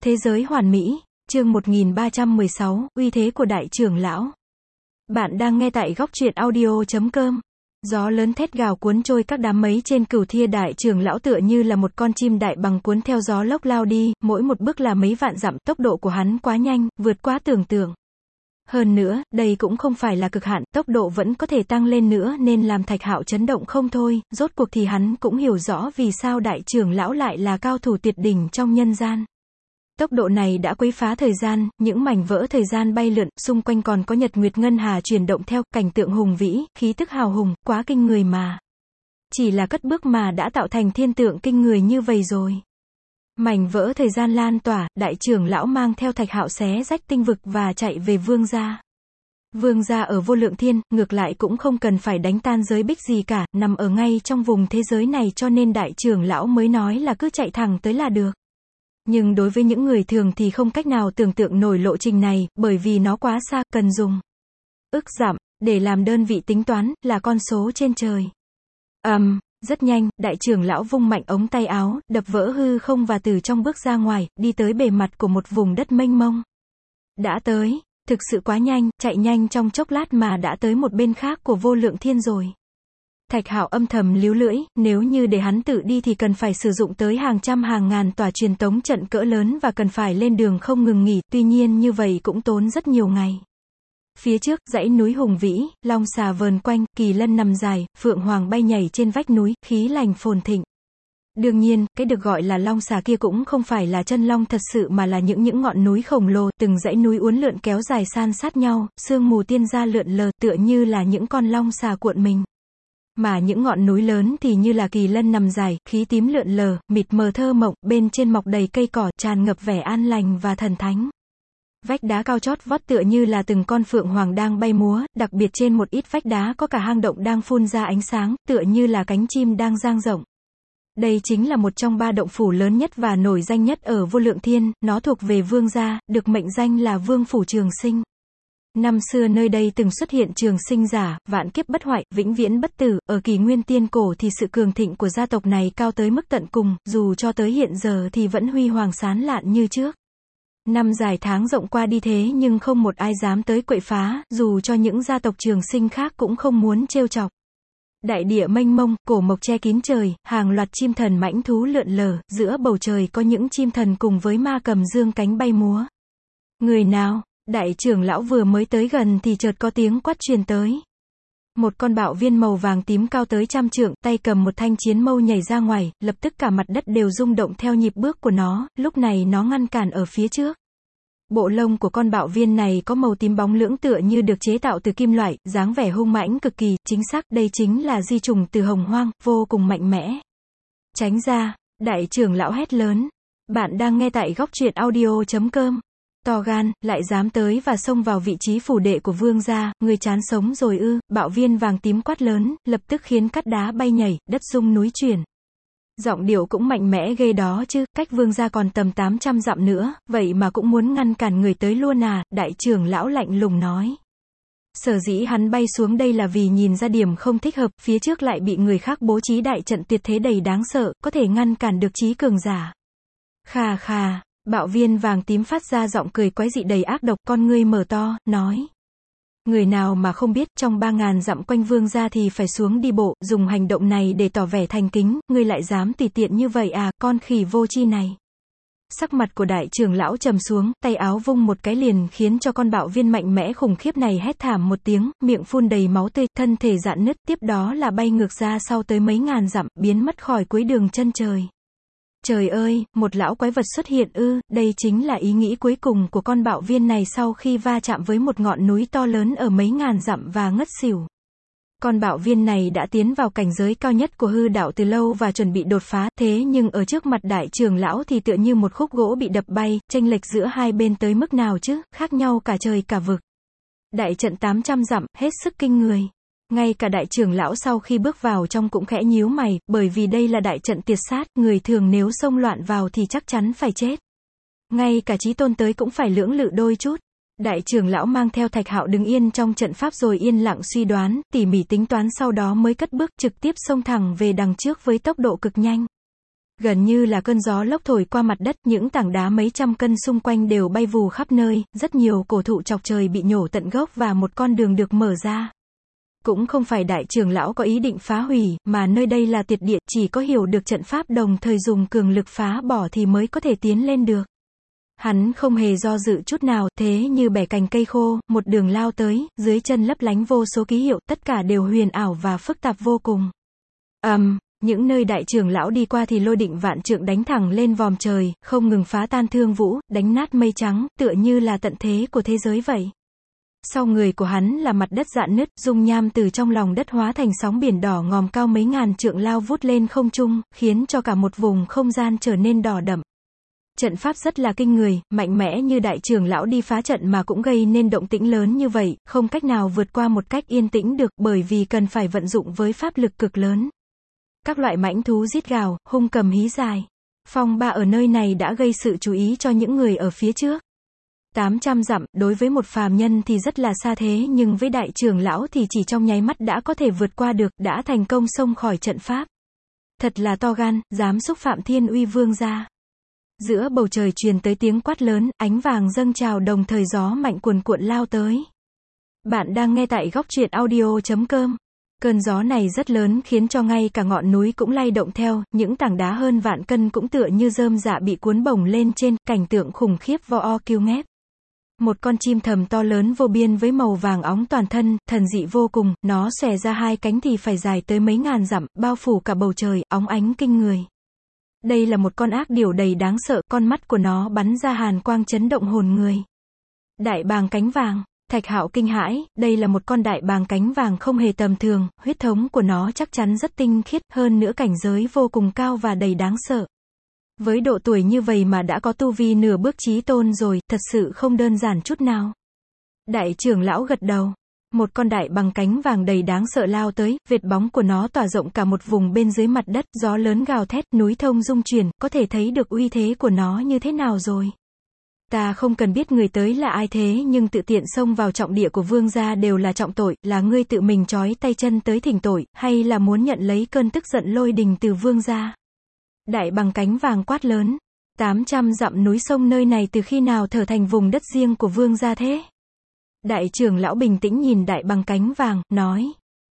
Thế giới hoàn mỹ, chương 1316, uy thế của đại trưởng lão. Bạn đang nghe tại góc truyện audio.com. Gió lớn thét gào cuốn trôi các đám mây trên cửu thia, đại trưởng lão tựa như là một con chim đại bàng cuốn theo gió lốc lao đi, mỗi một bước là mấy vạn dặm, tốc độ của hắn quá nhanh, vượt quá tưởng tượng. Hơn nữa, đây cũng không phải là cực hạn, tốc độ vẫn có thể tăng lên nữa nên làm Thạch Hạo chấn động không thôi, rốt cuộc thì hắn cũng hiểu rõ vì sao đại trưởng lão lại là cao thủ tuyệt đỉnh trong nhân gian. Tốc độ này đã quấy phá thời gian, những mảnh vỡ thời gian bay lượn, xung quanh còn có nhật nguyệt ngân hà chuyển động theo, cảnh tượng hùng vĩ, khí tức hào hùng, quá kinh người mà. Chỉ là cất bước mà đã tạo thành thiên tượng kinh người như vậy rồi. Mảnh vỡ thời gian lan tỏa, đại trưởng lão mang theo Thạch Hạo xé rách tinh vực và chạy về vương gia. Vương gia ở vô lượng thiên, ngược lại cũng không cần phải đánh tan giới bích gì cả, nằm ở ngay trong vùng thế giới này cho nên đại trưởng lão mới nói là cứ chạy thẳng tới là được. Nhưng đối với những người thường thì không cách nào tưởng tượng nổi lộ trình này, bởi vì nó quá xa, cần dùng ức dặm để làm đơn vị tính toán, là con số trên trời. Rất nhanh, đại trưởng lão vung mạnh ống tay áo, đập vỡ hư không và từ trong bước ra ngoài, đi tới bề mặt của một vùng đất mênh mông. Đã tới, thực sự quá nhanh, chạy nhanh trong chốc lát mà đã tới một bên khác của vô lượng thiên rồi. Thạch Hạo âm thầm líu lưỡi, nếu như để hắn tự đi thì cần phải sử dụng tới hàng trăm hàng ngàn tòa truyền tống trận cỡ lớn và cần phải lên đường không ngừng nghỉ, tuy nhiên như vậy cũng tốn rất nhiều ngày. Phía trước, dãy núi hùng vĩ, long xà vờn quanh, kỳ lân nằm dài, phượng hoàng bay nhảy trên vách núi, khí lành phồn thịnh. Đương nhiên, cái được gọi là long xà kia cũng không phải là chân long thật sự mà là những ngọn núi khổng lồ, từng dãy núi uốn lượn kéo dài san sát nhau, sương mù tiên gia lượn lờ, tựa như là những con long xà cuộn mình. Mà những ngọn núi lớn thì như là kỳ lân nằm dài, khí tím lượn lờ, mịt mờ thơ mộng, bên trên mọc đầy cây cỏ, tràn ngập vẻ an lành và thần thánh. Vách đá cao chót vót tựa như là từng con phượng hoàng đang bay múa, đặc biệt trên một ít vách đá có cả hang động đang phun ra ánh sáng, tựa như là cánh chim đang dang rộng. Đây chính là một trong 3 động phủ lớn nhất và nổi danh nhất ở vô lượng thiên, nó thuộc về vương gia, được mệnh danh là vương phủ trường sinh. Năm xưa nơi đây từng xuất hiện trường sinh giả, vạn kiếp bất hoại, vĩnh viễn bất tử, ở kỷ nguyên tiên cổ thì sự cường thịnh của gia tộc này cao tới mức tận cùng, dù cho tới hiện giờ thì vẫn huy hoàng sáng lạn như trước. Năm dài tháng rộng qua đi thế nhưng không một ai dám tới quậy phá, dù cho những gia tộc trường sinh khác cũng không muốn trêu chọc. Đại địa mênh mông, cổ mộc che kín trời, hàng loạt chim thần mãnh thú lượn lờ, giữa bầu trời có những chim thần cùng với ma cầm dương cánh bay múa. Người nào? Đại trưởng lão vừa mới tới gần thì chợt có tiếng quát truyền tới. Một con bạo viên màu vàng tím cao tới 100 trượng, tay cầm một thanh chiến mâu nhảy ra ngoài, lập tức cả mặt đất đều rung động theo nhịp bước của nó, lúc này nó ngăn cản ở phía trước. Bộ lông của con bạo viên này có màu tím bóng lưỡng tựa như được chế tạo từ kim loại, dáng vẻ hung mãnh cực kỳ, chính xác đây chính là di chủng từ hồng hoang, vô cùng mạnh mẽ. Tránh ra, đại trưởng lão hét lớn. Bạn đang nghe tại góc truyện audio.com. To gan, lại dám tới và xông vào vị trí phủ đệ của vương gia, người chán sống rồi ư? Bạo viên vàng tím quát lớn, lập tức khiến cát đá bay nhảy, đất rung núi chuyển. Giọng điệu cũng mạnh mẽ ghê đó chứ, cách vương gia còn tầm 800 dặm nữa, vậy mà cũng muốn ngăn cản người tới luôn à? Đại trưởng lão lạnh lùng nói. Sở dĩ hắn bay xuống đây là vì nhìn ra điểm không thích hợp, phía trước lại bị người khác bố trí đại trận tuyệt thế đầy đáng sợ, có thể ngăn cản được chí cường giả. Khà khà. Bạo viên vàng tím phát ra giọng cười quái dị đầy ác độc, con ngươi mở to, nói. Người nào mà không biết, trong 3000 dặm quanh vương gia thì phải xuống đi bộ, dùng hành động này để tỏ vẻ thành kính, ngươi lại dám tùy tiện như vậy à, con khỉ vô tri này. Sắc mặt của đại trưởng lão trầm xuống, tay áo vung một cái liền khiến cho con bạo viên mạnh mẽ khủng khiếp này hét thảm một tiếng, miệng phun đầy máu tươi, thân thể rạn nứt, tiếp đó là bay ngược ra sau tới mấy ngàn dặm, biến mất khỏi cuối đường chân trời. Trời ơi, một lão quái vật xuất hiện ư? Đây chính là ý nghĩ cuối cùng của con bạo viên này sau khi va chạm với một ngọn núi to lớn ở mấy ngàn dặm và ngất xỉu. Con bạo viên này đã tiến vào cảnh giới cao nhất của hư đạo từ lâu và chuẩn bị đột phá, thế nhưng ở trước mặt đại trưởng lão thì tựa như một khúc gỗ bị đập bay, chênh lệch giữa hai bên tới mức nào chứ, khác nhau cả trời cả vực. Đại trận 800 dặm, hết sức kinh người. Ngay cả đại trưởng lão sau khi bước vào trong cũng khẽ nhíu mày, bởi vì đây là đại trận tiệt sát, người thường nếu xông loạn vào thì chắc chắn phải chết. Ngay cả chí tôn tới cũng phải lưỡng lự đôi chút. Đại trưởng lão mang theo Thạch Hạo đứng yên trong trận pháp rồi yên lặng suy đoán, tỉ mỉ tính toán sau đó mới cất bước trực tiếp xông thẳng về đằng trước với tốc độ cực nhanh. Gần như là cơn gió lốc thổi qua mặt đất, những tảng đá mấy trăm cân xung quanh đều bay vù khắp nơi, rất nhiều cổ thụ chọc trời bị nhổ tận gốc và một con đường được mở ra. Cũng không phải đại trưởng lão có ý định phá hủy, mà nơi đây là tuyệt địa, chỉ có hiểu được trận pháp đồng thời dùng cường lực phá bỏ thì mới có thể tiến lên được. Hắn không hề do dự chút nào, thế như bẻ cành cây khô, một đường lao tới, dưới chân lấp lánh vô số ký hiệu, tất cả đều huyền ảo và phức tạp vô cùng. Những nơi đại trưởng lão đi qua thì lôi định vạn trượng đánh thẳng lên vòm trời, không ngừng phá tan thương vũ, đánh nát mây trắng, tựa như là tận thế của thế giới vậy. Sau người của hắn là mặt đất rạn nứt, dung nham từ trong lòng đất hóa thành sóng biển đỏ ngòm cao mấy ngàn trượng lao vút lên không trung, khiến cho cả một vùng không gian trở nên đỏ đậm. Trận pháp rất là kinh người, mạnh mẽ như đại trưởng lão đi phá trận mà cũng gây nên động tĩnh lớn như vậy, không cách nào vượt qua một cách yên tĩnh được, bởi vì cần phải vận dụng với pháp lực cực lớn. Các loại mãnh thú rít gào, hung cầm hí dài. Phong ba ở nơi này đã gây sự chú ý cho những người ở phía trước. 800 dặm, đối với một phàm nhân thì rất là xa thế, nhưng với đại trưởng lão thì chỉ trong nháy mắt đã có thể vượt qua được, đã thành công xông khỏi trận pháp. Thật là to gan, dám xúc phạm thiên uy vương gia. Giữa bầu trời truyền tới tiếng quát lớn, ánh vàng dâng trào đồng thời gió mạnh cuồn cuộn lao tới. Bạn đang nghe tại góc truyện audio.com. Cơn gió này rất lớn khiến cho ngay cả ngọn núi cũng lay động theo, những tảng đá hơn vạn cân cũng tựa như rơm rạ bị cuốn bổng lên trên, cảnh tượng khủng khiếp vo o kiêu nghép. Một con chim thầm to lớn vô biên với màu vàng óng toàn thân, thần dị vô cùng, nó xòe ra hai cánh thì phải dài tới mấy ngàn dặm, bao phủ cả bầu trời, óng ánh kinh người. Đây là một con ác điểu đầy đáng sợ, con mắt của nó bắn ra hàn quang chấn động hồn người. Đại bàng cánh vàng. Thạch Hạo kinh hãi, đây là một con đại bàng cánh vàng không hề tầm thường, huyết thống của nó chắc chắn rất tinh khiết, hơn nữa cảnh giới vô cùng cao và đầy đáng sợ. Với độ tuổi như vậy mà đã có tu vi nửa bước chí tôn rồi, thật sự không đơn giản chút nào. Đại trưởng lão gật đầu. Một con đại bàng cánh vàng đầy đáng sợ lao tới, vệt bóng của nó tỏa rộng cả một vùng bên dưới mặt đất, gió lớn gào thét, núi thông rung chuyển, có thể thấy được uy thế của nó như thế nào rồi. Ta không cần biết người tới là ai thế nhưng tự tiện xông vào trọng địa của vương gia đều là trọng tội, là ngươi tự mình trói tay chân tới thỉnh tội, hay là muốn nhận lấy cơn tức giận lôi đình từ vương gia? Đại bàng cánh vàng quát lớn. 800 dặm núi sông nơi này từ khi nào trở thành vùng đất riêng của vương gia thế? Đại trưởng lão bình tĩnh nhìn đại bàng cánh vàng, nói.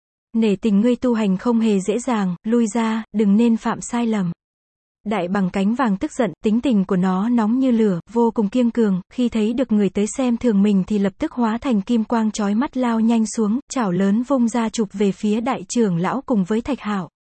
Nể tình ngươi tu hành không hề dễ dàng, lui ra, đừng nên phạm sai lầm. Đại bàng cánh vàng tức giận, tính tình của nó nóng như lửa, vô cùng kiêng cường, khi thấy được người tới xem thường mình thì lập tức hóa thành kim quang chói mắt lao nhanh xuống, chảo lớn vung ra chụp về phía đại trưởng lão cùng với Thạch Hạo.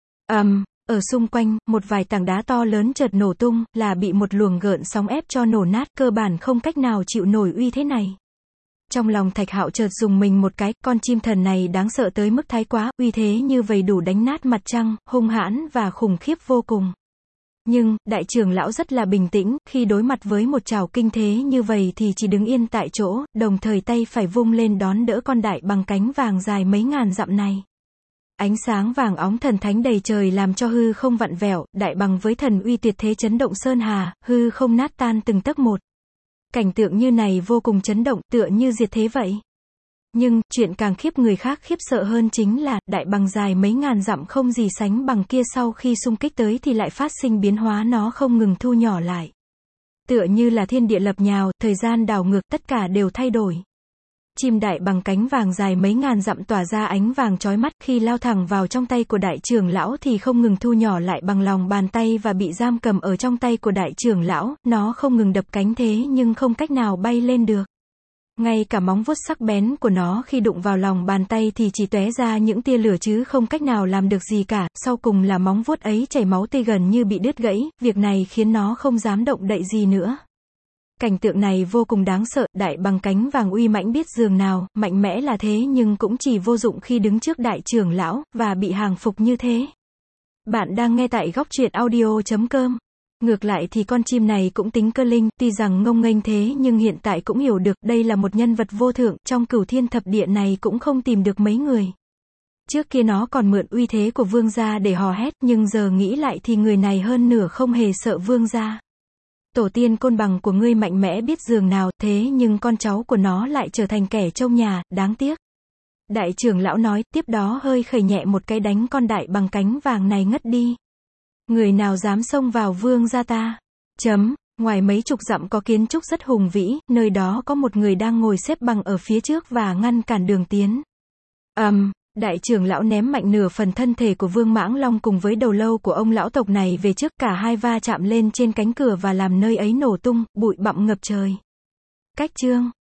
Ở xung quanh, một vài tảng đá to lớn chợt nổ tung, là bị một luồng gợn sóng ép cho nổ nát, cơ bản không cách nào chịu nổi uy thế này. Trong lòng Thạch Hạo chợt dùng mình một cái, con chim thần này đáng sợ tới mức thái quá, uy thế như vậy đủ đánh nát mặt trăng, hung hãn và khủng khiếp vô cùng. Nhưng, đại trưởng lão rất là bình tĩnh, khi đối mặt với một trảo kinh thế như vậy thì chỉ đứng yên tại chỗ, đồng thời tay phải vung lên đón đỡ con đại bàng cánh vàng dài mấy ngàn dặm này. Ánh sáng vàng óng thần thánh đầy trời làm cho hư không vặn vẹo, đại bàng với thần uy tuyệt thế chấn động sơn hà, hư không nát tan từng tấc một. Cảnh tượng như này vô cùng chấn động, tựa như diệt thế vậy. Nhưng, chuyện càng khiếp người khác khiếp sợ hơn chính là, đại bàng dài mấy ngàn dặm không gì sánh bằng kia sau khi xung kích tới thì lại phát sinh biến hóa, nó không ngừng thu nhỏ lại. Tựa như là thiên địa lập nhào, thời gian đảo ngược, tất cả đều thay đổi. Chim đại bàng cánh vàng dài mấy ngàn dặm tỏa ra ánh vàng chói mắt, khi lao thẳng vào trong tay của đại trưởng lão thì không ngừng thu nhỏ lại bằng lòng bàn tay và bị giam cầm ở trong tay của đại trưởng lão, nó không ngừng đập cánh thế nhưng không cách nào bay lên được. Ngay cả móng vuốt sắc bén của nó khi đụng vào lòng bàn tay thì chỉ tóe ra những tia lửa chứ không cách nào làm được gì cả, sau cùng là móng vuốt ấy chảy máu tươi gần như bị đứt gãy, việc này khiến nó không dám động đậy gì nữa. Cảnh tượng này vô cùng đáng sợ, đại bàng cánh vàng uy mãnh biết dường nào, mạnh mẽ là thế nhưng cũng chỉ vô dụng khi đứng trước đại trưởng lão, và bị hàng phục như thế. Bạn đang nghe tại góc truyện audio.com. Ngược lại thì con chim này cũng tính cơ linh, tuy rằng ngông nghênh thế nhưng hiện tại cũng hiểu được, đây là một nhân vật vô thượng, trong cửu thiên thập địa này cũng không tìm được mấy người. Trước kia nó còn mượn uy thế của vương gia để hò hét, nhưng giờ nghĩ lại thì người này hơn nửa không hề sợ vương gia. Tổ tiên côn bằng của ngươi mạnh mẽ biết dường nào, thế nhưng con cháu của nó lại trở thành kẻ trông nhà, đáng tiếc. Đại trưởng lão nói, tiếp đó hơi khẩy nhẹ một cái đánh con đại bàng cánh vàng này ngất đi. Người nào dám xông vào vương gia ta? Ngoài mấy chục dặm có kiến trúc rất hùng vĩ, nơi đó có một người đang ngồi xếp bằng ở phía trước và ngăn cản đường tiến. Đại trưởng lão ném mạnh nửa phần thân thể của Vương Mãng Long cùng với đầu lâu của ông lão tộc này về trước, cả hai va chạm lên trên cánh cửa và làm nơi ấy nổ tung, bụi bặm ngập trời. Cách chương